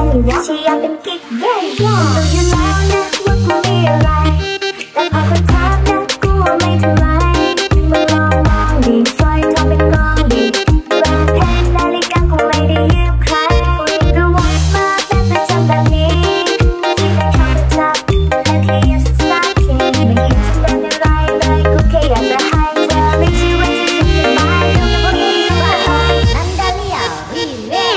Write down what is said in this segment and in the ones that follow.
ไม่ว่าฉันอยากเป็นกิ๊กรู้อยู่แล้วนะว่ากูมีอะไรแต่พอคนถามนะกูว่าไม่เท่าไรมึงลองมองดิไฟทำเป็นกองดิแหวนเพชรนาฬิกากูไม่ได้ยืมใครก็วนมาเป็นประจำแบบนี้ที่ไม่เข้าไปจับและแค่ยังศึกษาเพียงไม่คิดจะเป็นอะไรเลยกูแค่อยากจะให้เธอไม่ใช่ว่าจะฉันจะไม่ดูกับพวกนี้บ้าอันดาเลียรีเล่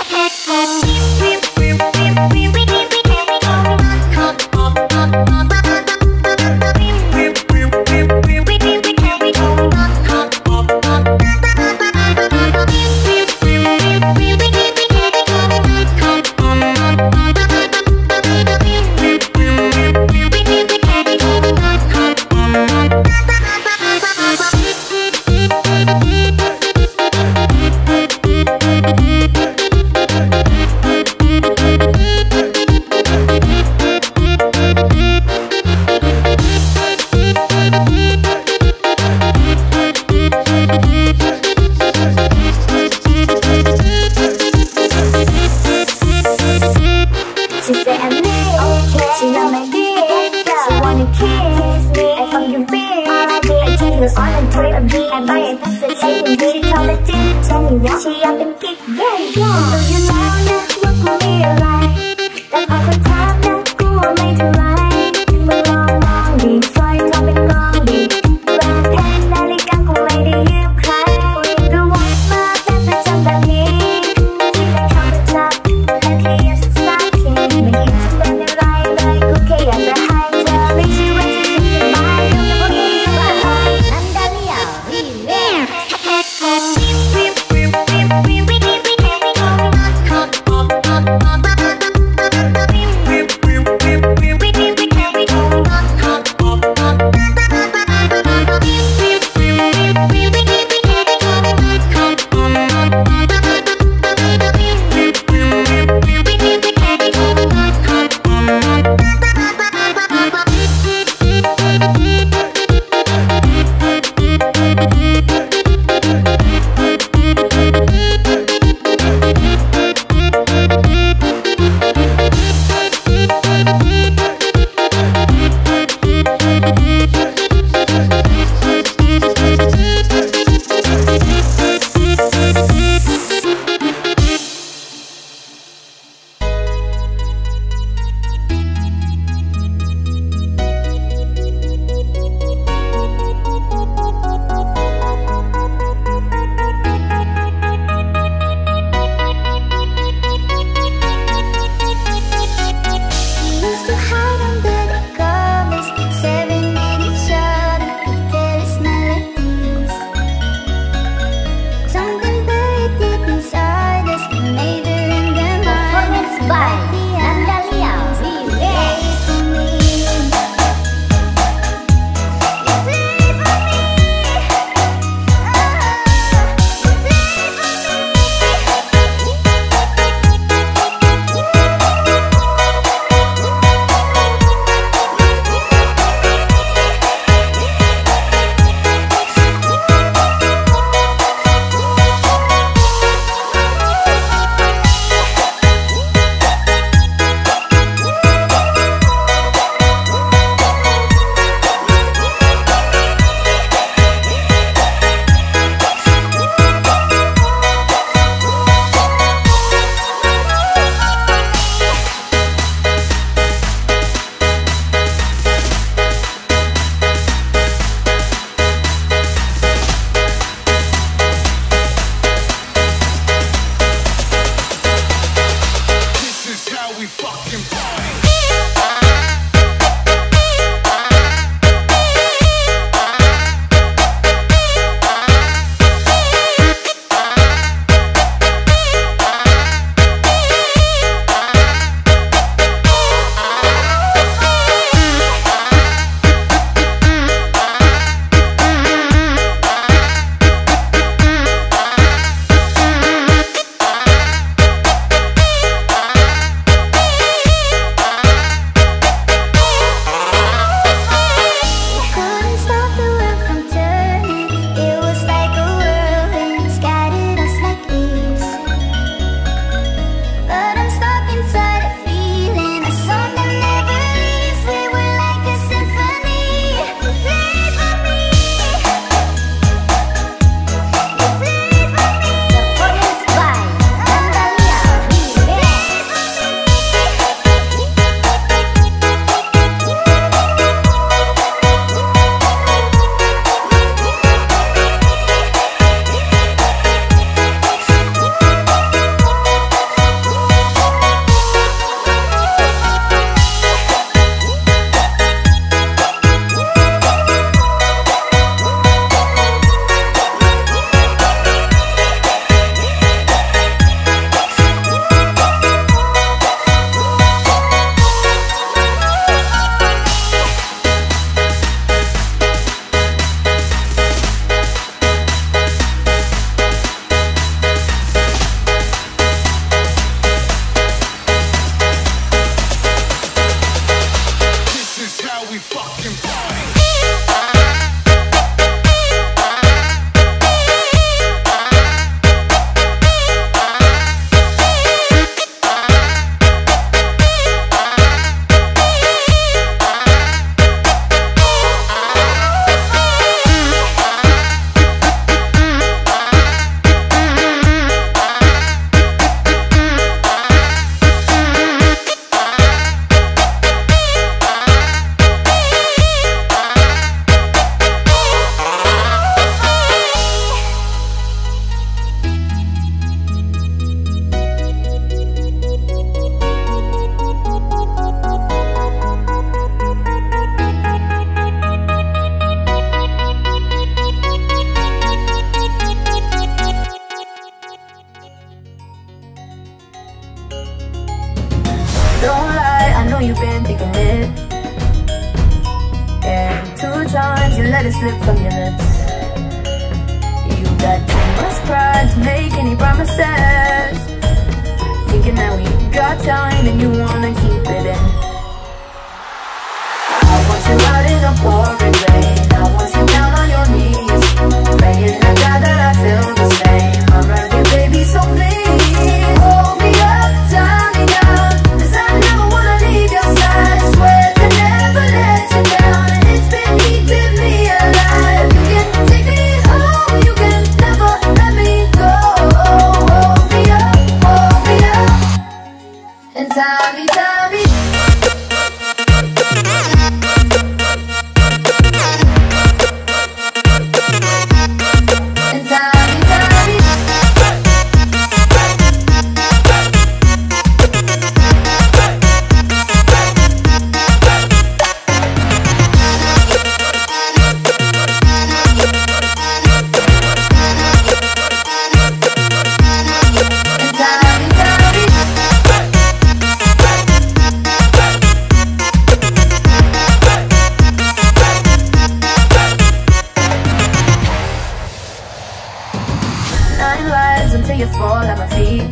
She said I'm lit, okay. She love my dick, she wanna kiss me. I fuck your bitch, all I did, I take her on a trip of me. I buy a piece of cake and beat it all the dick. Tell me what she up and kick, yeah. So you knowนะว่ากูมีอะไรแต่พอคนถามนะกูว่าไม่เท่าไรมึงลองมองดิไฟทำเป็นกองดิแหวนเพชรนาฬิกากูไม่ได้ยืมใครก็วนมาเป็นประจำแบบนี้ที่ไม่เข้าไปจับและแค่ยังศึกษาเพียงไม่คิดจะเป็นอะไรเลยกูแค่อยากจะให้เธอไม่ใช่ว่าจะฉันจะไม่ดูกับพวกนี้บ้าอันดาเลียรีเล่ we fucking party. Don't lie, I know you've been thinking it. And 2 times you let it slip from your lips. You got too much pride to make any promises, thinking that we got time and you wanna keep it in. I want you out in the pouring rain, I want you down on your knees, praying to God that I feel the same. I'm right here, baby, so please hold me up, tie me down, Tommy, Tommy. And Tommy, Tommy. Until you fall at my feet.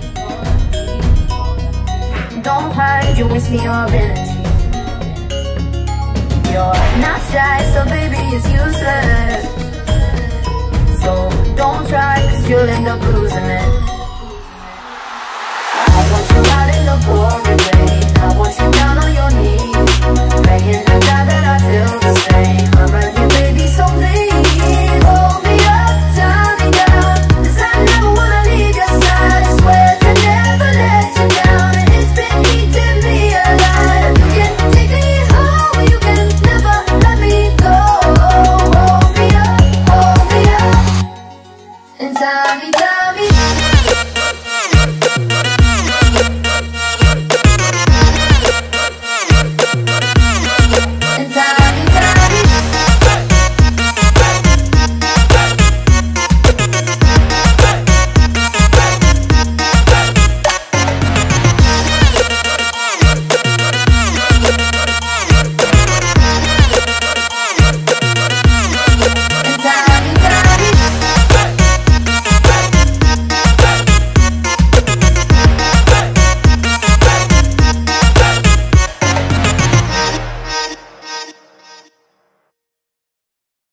Don't hide, you waste me your energy. You're not shy, so baby it's useless. So don't try, cause you'll end up losing it. I want you out in the pouring rain, I want you down on your knees, praying